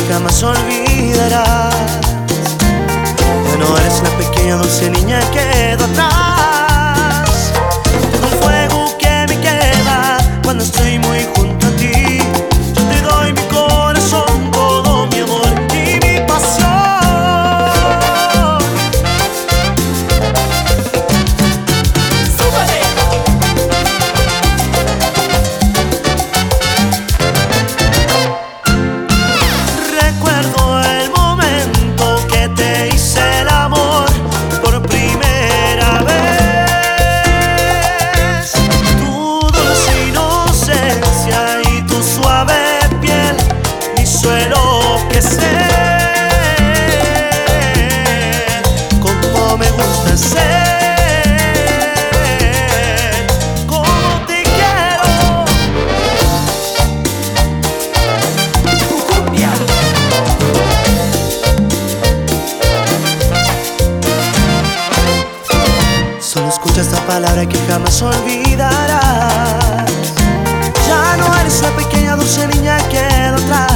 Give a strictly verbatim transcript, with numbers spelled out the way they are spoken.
jamás olvidarás. Ya no eres la pequeña dulce niña que quedó atrás. Todo el fuego que me queda cuando estoy muy junto a ti. Yo te doy mi corazón, todo mi amor y mi pasión. ¡Súbele! Recuerdo el momento que te hice el amor por primera vez. Tu dulce inocencia y tu suave piel me hizo enloquecer. Como me gusta ser, como te quiero. Cumbia. Solo escucha esta palabra que jamás olvidarás. Ya no eres la pequeña dulce niña que quedó atrás.